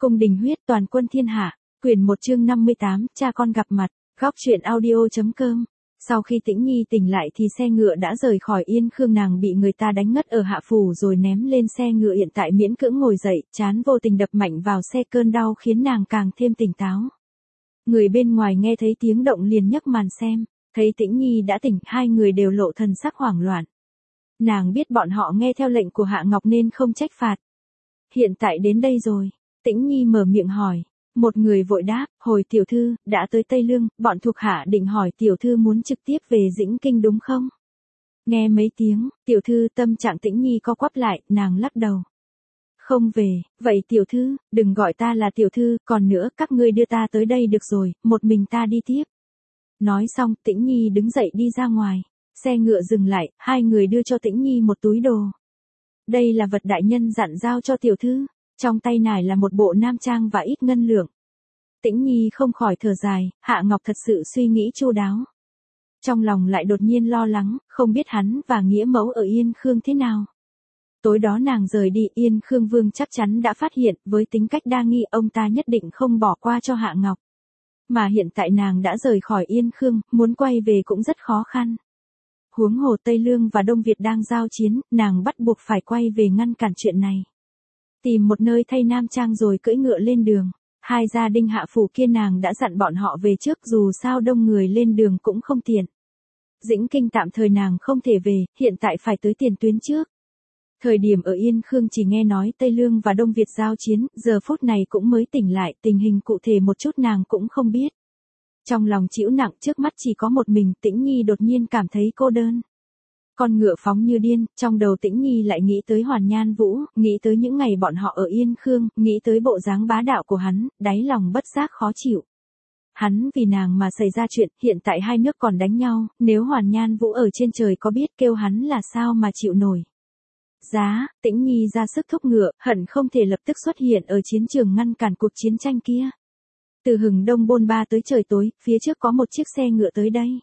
Cung đình huyết toàn quân thiên hạ, quyển 1 chương 58, cha con gặp mặt, góc truyện audio.com. Sau khi Tĩnh Nhi tỉnh lại thì xe ngựa đã rời khỏi Yên Khương, nàng bị người ta đánh ngất ở hạ phủ rồi ném lên xe ngựa, hiện tại miễn cưỡng ngồi dậy, trán vô tình đập mạnh vào xe, cơn đau khiến nàng càng thêm tỉnh táo. Người bên ngoài nghe thấy tiếng động liền nhấc màn xem, thấy Tĩnh Nhi đã tỉnh, hai người đều lộ thần sắc hoảng loạn. Nàng biết bọn họ nghe theo lệnh của Hạ Ngọc nên không trách phạt. Hiện tại đến đây rồi, Tĩnh Nhi mở miệng hỏi. Một người vội đáp, hồi tiểu thư, đã tới Tây Lương, bọn thuộc hạ định hỏi tiểu thư muốn trực tiếp về Dĩnh Kinh đúng không? Nghe mấy tiếng, tiểu thư tâm trạng Tĩnh Nhi co quắp lại, nàng lắc đầu. Không về, vậy tiểu thư, đừng gọi ta là tiểu thư, còn nữa các ngươi đưa ta tới đây được rồi, một mình ta đi tiếp. Nói xong, Tĩnh Nhi đứng dậy đi ra ngoài, xe ngựa dừng lại, hai người đưa cho Tĩnh Nhi một túi đồ. Đây là vật đại nhân dặn giao cho tiểu thư. Trong tay nải là một bộ nam trang và ít ngân lượng. Tĩnh Nhi không khỏi thở dài, Hạ Ngọc thật sự suy nghĩ chu đáo. Trong lòng lại đột nhiên lo lắng, không biết hắn và nghĩa mẫu ở Yên Khương thế nào. Tối đó nàng rời đi, Yên Khương Vương chắc chắn đã phát hiện, với tính cách đa nghi ông ta nhất định không bỏ qua cho Hạ Ngọc. Mà hiện tại nàng đã rời khỏi Yên Khương, muốn quay về cũng rất khó khăn. Huống hồ Tây Lương và Đông Việt đang giao chiến, nàng bắt buộc phải quay về ngăn cản chuyện này. Tìm một nơi thay nam trang rồi cưỡi ngựa lên đường. Hai gia đình hạ phủ kia nàng đã dặn bọn họ về trước, dù sao đông người lên đường cũng không tiện. Dĩnh Kinh tạm thời nàng không thể về, hiện tại phải tới tiền tuyến trước. Thời điểm ở Yên Khương chỉ nghe nói Tây Lương và Đông Việt giao chiến, giờ phút này cũng mới tỉnh lại, tình hình cụ thể một chút nàng cũng không biết. Trong lòng chịu nặng, trước mắt chỉ có một mình, Tĩnh Nhi đột nhiên cảm thấy cô đơn. Con ngựa phóng như điên, trong đầu Tĩnh Nhi lại nghĩ tới Hoàn Nhan Vũ, nghĩ tới những ngày bọn họ ở Yên Khương, nghĩ tới bộ dáng bá đạo của hắn, đáy lòng bất giác khó chịu. Hắn vì nàng mà xảy ra chuyện, hiện tại hai nước còn đánh nhau, nếu Hoàn Nhan Vũ ở trên trời có biết kêu hắn là sao mà chịu nổi. Tĩnh Nhi ra sức thúc ngựa, hận không thể lập tức xuất hiện ở chiến trường ngăn cản cuộc chiến tranh kia. Từ hừng đông bôn ba tới trời tối, phía trước có một chiếc xe ngựa tới đây.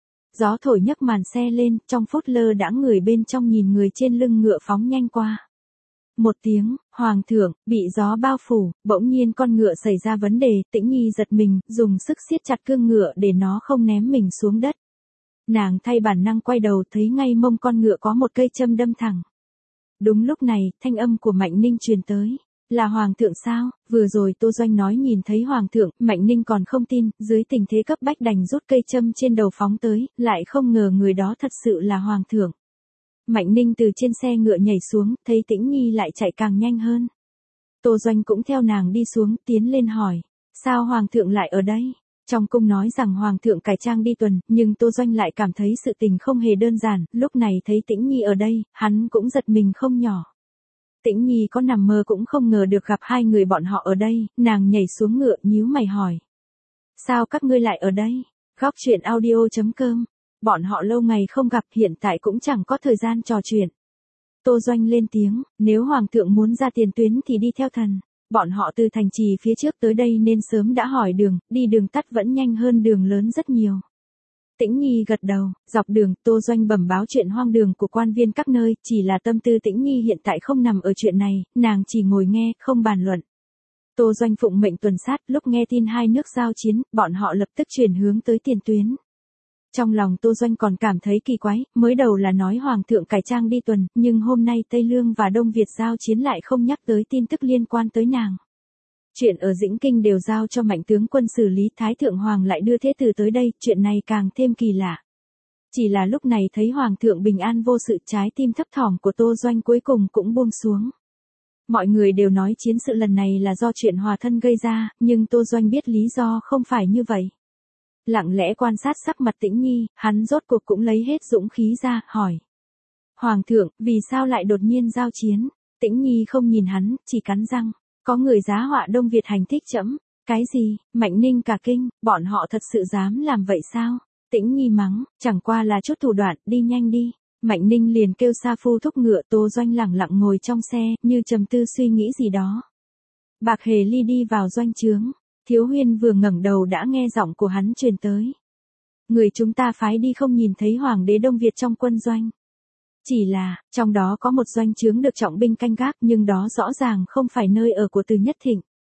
Gió thổi nhấc màn xe lên, trong phút lơ đãng người bên trong nhìn người trên lưng ngựa phóng nhanh qua. Một tiếng, hoàng thượng, bị gió bao phủ, bỗng nhiên con ngựa xảy ra vấn đề, Tĩnh Nhi giật mình, dùng sức siết chặt cương ngựa để nó không ném mình xuống đất. Nàng thay bản năng quay đầu, thấy ngay mông con ngựa có một cây châm đâm thẳng. Đúng lúc này, thanh âm của Mạnh Ninh truyền tới. Là hoàng thượng sao? Vừa rồi Tô Doanh nói nhìn thấy hoàng thượng, Mạnh Ninh còn không tin, dưới tình thế cấp bách đành rút cây châm trên đầu phóng tới, lại không ngờ người đó thật sự là hoàng thượng. Mạnh Ninh từ trên xe ngựa nhảy xuống, thấy Tĩnh Nhi lại chạy càng nhanh hơn. Tô Doanh cũng theo nàng đi xuống, tiến lên hỏi, sao hoàng thượng lại ở đây? Trong cung nói rằng hoàng thượng cải trang đi tuần, nhưng Tô Doanh lại cảm thấy sự tình không hề đơn giản, lúc này thấy Tĩnh Nhi ở đây, hắn cũng giật mình không nhỏ. Tĩnh Nhi có nằm mơ cũng không ngờ được gặp hai người bọn họ ở đây, nàng nhảy xuống ngựa nhíu mày hỏi. Sao các ngươi lại ở đây? Góc truyện audio.com. Bọn họ lâu ngày không gặp, hiện tại cũng chẳng có thời gian trò chuyện. Tô Doanh lên tiếng, nếu hoàng thượng muốn ra tiền tuyến thì đi theo thần. Bọn họ từ thành trì phía trước tới đây nên sớm đã hỏi đường, đi đường tắt vẫn nhanh hơn đường lớn rất nhiều. Tĩnh Nhi gật đầu, dọc đường, Tô Doanh bẩm báo chuyện hoang đường của quan viên các nơi, chỉ là tâm tư Tĩnh Nhi hiện tại không nằm ở chuyện này, nàng chỉ ngồi nghe, không bàn luận. Tô Doanh phụng mệnh tuần sát, lúc nghe tin hai nước giao chiến, bọn họ lập tức chuyển hướng tới tiền tuyến. Trong lòng Tô Doanh còn cảm thấy kỳ quái, mới đầu là nói hoàng thượng cải trang đi tuần, nhưng hôm nay Tây Lương và Đông Việt giao chiến lại không nhắc tới tin tức liên quan tới nàng. Chuyện ở Dĩnh Kinh đều giao cho Mạnh tướng quân xử lý, Thái thượng hoàng lại đưa thế tử tới đây, chuyện này càng thêm kỳ lạ. Chỉ là lúc này thấy hoàng thượng bình an vô sự, trái tim thấp thỏm của Tô Doanh cuối cùng cũng buông xuống. Mọi người đều nói chiến sự lần này là do chuyện hòa thân gây ra, nhưng Tô Doanh biết lý do không phải như vậy. Lặng lẽ quan sát sắc mặt Tĩnh Nhi, hắn rốt cuộc cũng lấy hết dũng khí ra, hỏi. Hoàng thượng, vì sao lại đột nhiên giao chiến? Tĩnh Nhi không nhìn hắn, chỉ cắn răng. Có người giá họa Đông Việt hành thích trẫm. Cái gì? Mạnh Ninh cả kinh, bọn họ thật sự dám làm vậy sao? Tĩnh Nhi mắng, chẳng qua là chút thủ đoạn, đi nhanh đi. Mạnh Ninh liền kêu Sa Phu thúc ngựa, Tô Doanh lẳng lặng ngồi trong xe, như trầm tư suy nghĩ gì đó. Bạc Hề Ly đi vào doanh trướng. Thiếu Huyên vừa ngẩng đầu đã nghe giọng của hắn truyền tới. Người chúng ta phái đi không nhìn thấy hoàng đế Đông Việt trong quân doanh. Chỉ là, trong đó có một doanh trướng được trọng binh canh gác, nhưng đó rõ ràng không phải nơi ở của Từ Nhất Thịnh.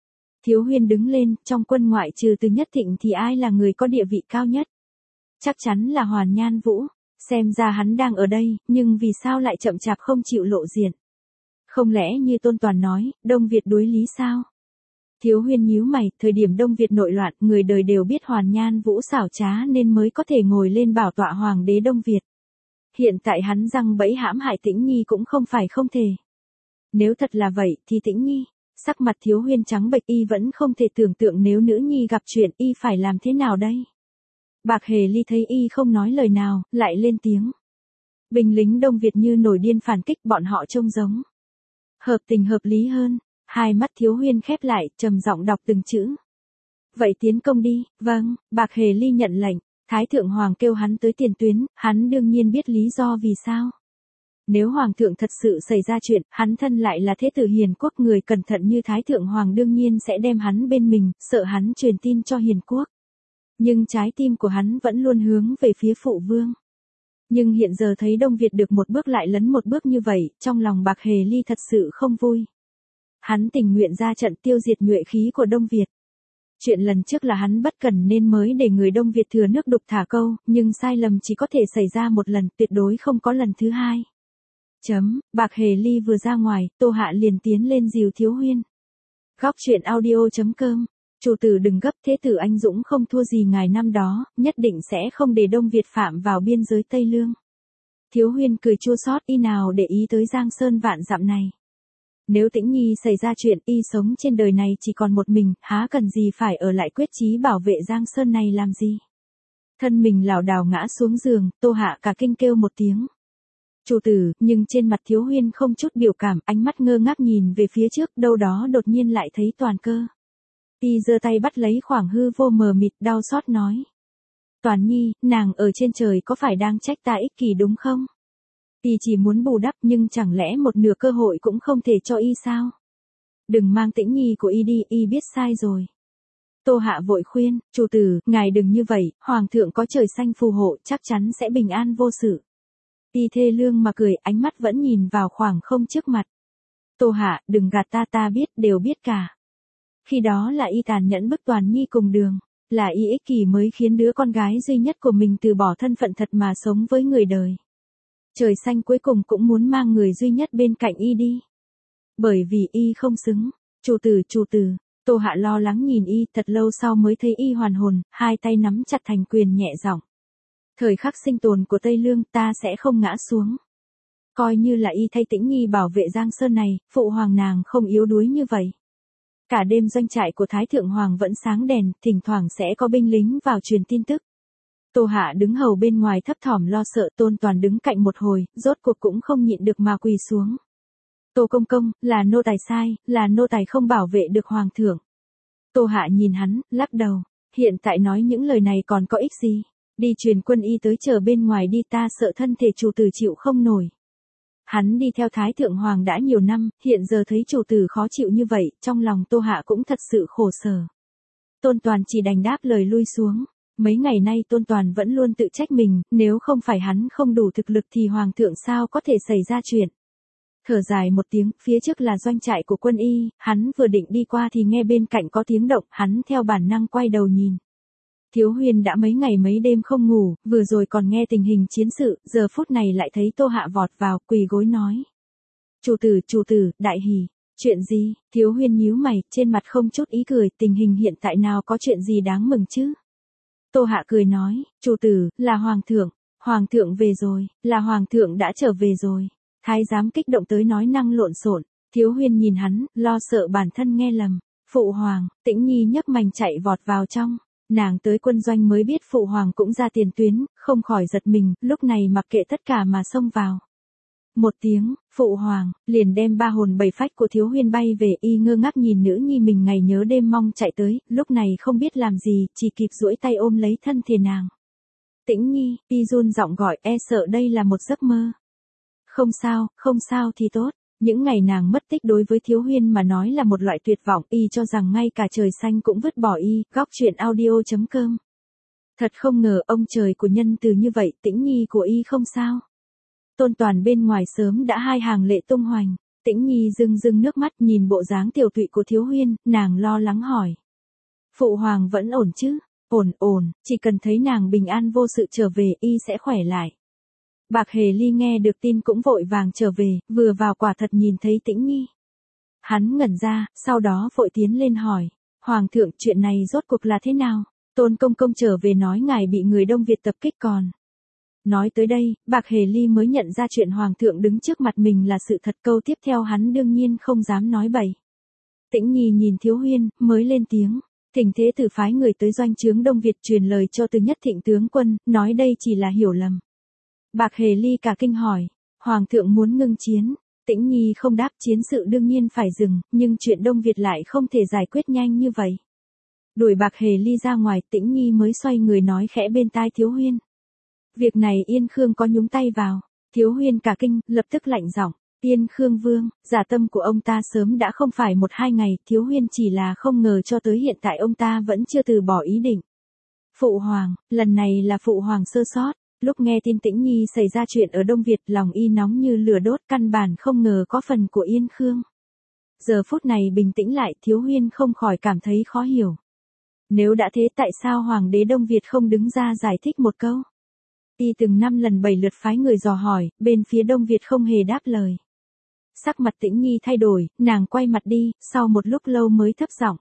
Thiếu Huyên đứng lên, trong quân ngoại trừ Từ Nhất Thịnh thì ai là người có địa vị cao nhất? Chắc chắn là Hoàn Nhan Vũ, xem ra hắn đang ở đây, nhưng vì sao lại chậm chạp không chịu lộ diện? Không lẽ như Tôn Toàn nói, Đông Việt đối lý sao? Thiếu Huyên nhíu mày, thời điểm Đông Việt nội loạn, người đời đều biết Hoàn Nhan Vũ xảo trá nên mới có thể ngồi lên bảo tọa hoàng đế Đông Việt. Hiện tại hắn giăng bẫy hãm hại Tĩnh Nhi cũng không phải không thể. Nếu thật là vậy thì Tĩnh Nhi, sắc mặt Thiếu Huyên trắng bệch, y vẫn không thể tưởng tượng nếu nữ nhi gặp chuyện y phải làm thế nào đây. Bạc Hề Ly thấy y không nói lời nào, lại lên tiếng. Binh lính Đông Việt như nổi điên phản kích, bọn họ trông giống hợp tình hợp lý hơn. Hai mắt Thiếu Huyên khép lại, trầm giọng đọc từng chữ. Vậy tiến công đi. Vâng, Bạc Hề Ly nhận lệnh. Thái thượng hoàng kêu hắn tới tiền tuyến, hắn đương nhiên biết lý do vì sao. Nếu hoàng thượng thật sự xảy ra chuyện, hắn thân lại là thế tử hiền quốc, người cẩn thận như Thái thượng hoàng đương nhiên sẽ đem hắn bên mình, sợ hắn truyền tin cho hiền quốc. Nhưng trái tim của hắn vẫn luôn hướng về phía phụ vương. Nhưng hiện giờ thấy Đông Việt được một bước lại lấn một bước như vậy, trong lòng Bạc Hề Ly thật sự không vui. Hắn tình nguyện ra trận tiêu diệt nhuệ khí của Đông Việt. Chuyện lần trước là hắn bất cẩn nên mới để người Đông Việt thừa nước đục thả câu, nhưng sai lầm chỉ có thể xảy ra một lần, tuyệt đối không có lần thứ hai. Bạc Hề Ly vừa ra ngoài, Tô Hạ liền tiến lên dìu Thiếu Huyên. Góc truyện audio.com. Chủ tử đừng gấp, thế tử anh dũng không thua gì ngài năm đó, nhất định sẽ không để Đông Việt phạm vào biên giới Tây Lương. Thiếu Huyên cười chua xót, y nào để ý tới Giang Sơn vạn dặm này. Nếu Tĩnh Nhi xảy ra chuyện, y sống trên đời này chỉ còn một mình, há cần gì phải ở lại quyết chí bảo vệ Giang Sơn này làm gì. Thân mình lảo đảo ngã xuống giường, Tô Hạ cả kinh kêu một tiếng. Chủ tử, nhưng trên mặt Thiếu Huyên không chút biểu cảm, ánh mắt ngơ ngác nhìn về phía trước, đâu đó đột nhiên lại thấy Toàn Cơ. Y giơ tay bắt lấy khoảng hư vô mờ mịt, đau xót nói. Toàn Nhi, nàng ở trên trời có phải đang trách ta ích kỷ đúng không? Y chỉ muốn bù đắp, nhưng chẳng lẽ một nửa cơ hội cũng không thể cho y sao? Đừng mang Tĩnh Nhi của y đi, y biết sai rồi. Tô Hạ vội khuyên, chủ tử, ngài đừng như vậy, hoàng thượng có trời xanh phù hộ, chắc chắn sẽ bình an vô sự. Y thê lương mà cười, ánh mắt vẫn nhìn vào khoảng không trước mặt. Tô Hạ, đừng gạt ta, ta biết, đều biết cả. Khi đó là y tàn nhẫn bức Toàn Nhi cùng đường, là y ích kỷ mới khiến đứa con gái duy nhất của mình từ bỏ thân phận thật mà sống với người đời. Trời xanh cuối cùng cũng muốn mang người duy nhất bên cạnh y đi. Bởi vì y không xứng. Chủ tử, Tô Hạ lo lắng nhìn y, thật lâu sau mới thấy y hoàn hồn, hai tay nắm chặt thành quyền nhẹ giọng. Thời khắc sinh tồn của Tây Lương ta sẽ không ngã xuống. Coi như là y thay Tĩnh Nhi bảo vệ Giang Sơn này, phụ hoàng nàng không yếu đuối như vậy. Cả đêm doanh trại của Thái Thượng Hoàng vẫn sáng đèn, thỉnh thoảng sẽ có binh lính vào truyền tin tức. Tô Hạ đứng hầu bên ngoài thấp thỏm lo sợ, Tôn Toàn đứng cạnh một hồi, rốt cuộc cũng không nhịn được mà quỳ xuống. Tô công công, là nô tài sai, là nô tài không bảo vệ được hoàng thượng. Tô Hạ nhìn hắn, lắc đầu, hiện tại nói những lời này còn có ích gì, đi truyền quân y tới chờ bên ngoài đi, ta sợ thân thể chủ tử chịu không nổi. Hắn đi theo Thái Thượng Hoàng đã nhiều năm, hiện giờ thấy chủ tử khó chịu như vậy, trong lòng Tô Hạ cũng thật sự khổ sở. Tôn Toàn chỉ đành đáp lời lui xuống. Mấy ngày nay Tôn Toàn vẫn luôn tự trách mình, nếu không phải hắn không đủ thực lực thì hoàng thượng sao có thể xảy ra chuyện. Thở dài một tiếng, phía trước là doanh trại của quân y, hắn vừa định đi qua thì nghe bên cạnh có tiếng động, hắn theo bản năng quay đầu nhìn. Thiếu Huyên đã mấy ngày mấy đêm không ngủ, vừa rồi còn nghe tình hình chiến sự, giờ phút này lại thấy Tô Hạ vọt vào, quỳ gối nói. Chủ tử, đại hỉ. Chuyện gì? Thiếu Huyên nhíu mày, trên mặt không chút ý cười, tình hình hiện tại nào có chuyện gì đáng mừng chứ? Tô Hạ cười nói, chủ tử, là hoàng thượng về rồi, là hoàng thượng đã trở về rồi. Thái giám kích động tới nói năng lộn xộn. Thiếu Huyên nhìn hắn, lo sợ bản thân nghe lầm. Phụ hoàng, Tĩnh Nhi nhấc mành chạy vọt vào trong. Nàng tới quân doanh mới biết phụ hoàng cũng ra tiền tuyến, không khỏi giật mình, lúc này mặc kệ tất cả mà xông vào. Một tiếng, phụ hoàng, liền đem ba hồn bảy phách của Thiếu Huyên bay về, y ngơ ngác nhìn nữ nhi mình ngày nhớ đêm mong chạy tới, lúc này không biết làm gì, chỉ kịp duỗi tay ôm lấy thân thể nàng. Tĩnh Nhi, y run giọng gọi, e sợ đây là một giấc mơ. Không sao thì tốt. Những ngày nàng mất tích đối với Thiếu Huyên mà nói là một loại tuyệt vọng, y cho rằng ngay cả trời xanh cũng vứt bỏ y. Góc truyện audio.com. Thật không ngờ ông trời của nhân từ như vậy, Tĩnh Nhi của y không sao. Tôn Toàn bên ngoài sớm đã hai hàng lệ tung hoành. Tĩnh Nhi rưng rưng nước mắt nhìn bộ dáng tiểu tụy của Thiếu Huyên, nàng lo lắng hỏi. Phụ hoàng vẫn ổn chứ? Ổn, chỉ cần thấy nàng bình an vô sự trở về y sẽ khỏe lại. Bạc Hề Ly nghe được tin cũng vội vàng trở về, vừa vào quả thật nhìn thấy Tĩnh Nhi. Hắn ngẩn ra, sau đó vội tiến lên hỏi. Hoàng thượng, chuyện này rốt cuộc là thế nào? Tôn công công trở về nói ngài bị người Đông Việt tập kích còn. Nói tới đây, Bạc Hề Ly mới nhận ra chuyện hoàng thượng đứng trước mặt mình là sự thật, câu tiếp theo hắn đương nhiên không dám nói bậy. Tĩnh Nhi nhìn Thiếu Huyên, mới lên tiếng. Thỉnh thế tử phái người tới doanh trướng Đông Việt truyền lời cho Từ Nhất Thịnh tướng quân, nói đây chỉ là hiểu lầm. Bạc Hề Ly cả kinh hỏi. Hoàng thượng muốn ngưng chiến. Tĩnh Nhi không đáp, chiến sự đương nhiên phải dừng, nhưng chuyện Đông Việt lại không thể giải quyết nhanh như vậy. Đuổi Bạc Hề Ly ra ngoài, Tĩnh Nhi mới xoay người nói khẽ bên tai Thiếu Huyên. Việc này Yên Khương có nhúng tay vào. Thiếu Huyên cả kinh, lập tức lạnh giọng. Yên Khương Vương, giả tâm của ông ta sớm đã không phải 1-2 ngày, Thiếu Huyên chỉ là không ngờ cho tới hiện tại ông ta vẫn chưa từ bỏ ý định. Phụ hoàng, lần này là phụ hoàng sơ sót. Lúc nghe tin Tĩnh Nhi xảy ra chuyện ở Đông Việt, lòng y nóng như lửa đốt, căn bản không ngờ có phần của Yên Khương. Giờ phút này bình tĩnh lại, Thiếu Huyên không khỏi cảm thấy khó hiểu. Nếu đã thế tại sao hoàng đế Đông Việt không đứng ra giải thích một câu? Y từng 5 lần 7 lượt phái người dò hỏi, bên phía Đông Việt không hề đáp lời. Sắc mặt Tĩnh Nhi thay đổi, nàng quay mặt đi, sau một lúc lâu mới thấp giọng.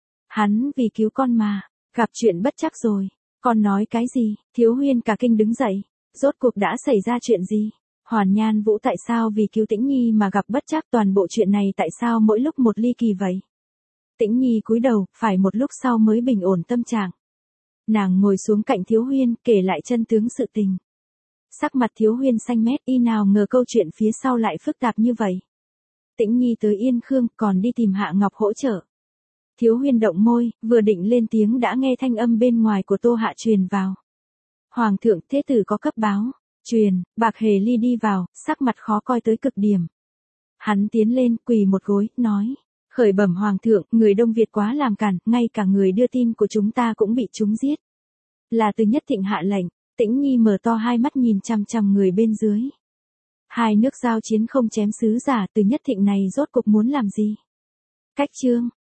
Hắn vì cứu con mà, gặp chuyện bất trắc rồi. Con nói cái gì? Thiếu Huyên cả kinh đứng dậy. Rốt cuộc đã xảy ra chuyện gì? Hoàn Nhan Vũ tại sao vì cứu Tĩnh Nhi mà gặp bất trắc, toàn bộ chuyện này tại sao mỗi lúc một ly kỳ vậy? Tĩnh Nhi cúi đầu, phải một lúc sau mới bình ổn tâm trạng. Nàng ngồi xuống cạnh Thiếu Huyên, kể lại chân tướng sự tình. Sắc mặt Thiếu Huyên xanh mét, y nào ngờ câu chuyện phía sau lại phức tạp như vậy. Tĩnh Nhi tới Yên Khương, còn đi tìm Hạ Ngọc hỗ trợ. Thiếu Huyên động môi, vừa định lên tiếng đã nghe thanh âm bên ngoài của Tô Hạ truyền vào. Hoàng thượng, thế tử có cấp báo. Truyền. Bạc Hề Ly đi vào, sắc mặt khó coi tới cực điểm. Hắn tiến lên, quỳ một gối, nói. Khởi bẩm hoàng thượng, người Đông Việt quá làm cản, ngay cả người đưa tin của chúng ta cũng bị chúng giết. Là Từ Nhất Thịnh hạ lệnh. Tĩnh Nhi mở to hai mắt nhìn chằm chằm người bên dưới. Hai nước giao chiến không chém sứ giả, Từ Nhất Thịnh này rốt cuộc muốn làm gì? Cách chương.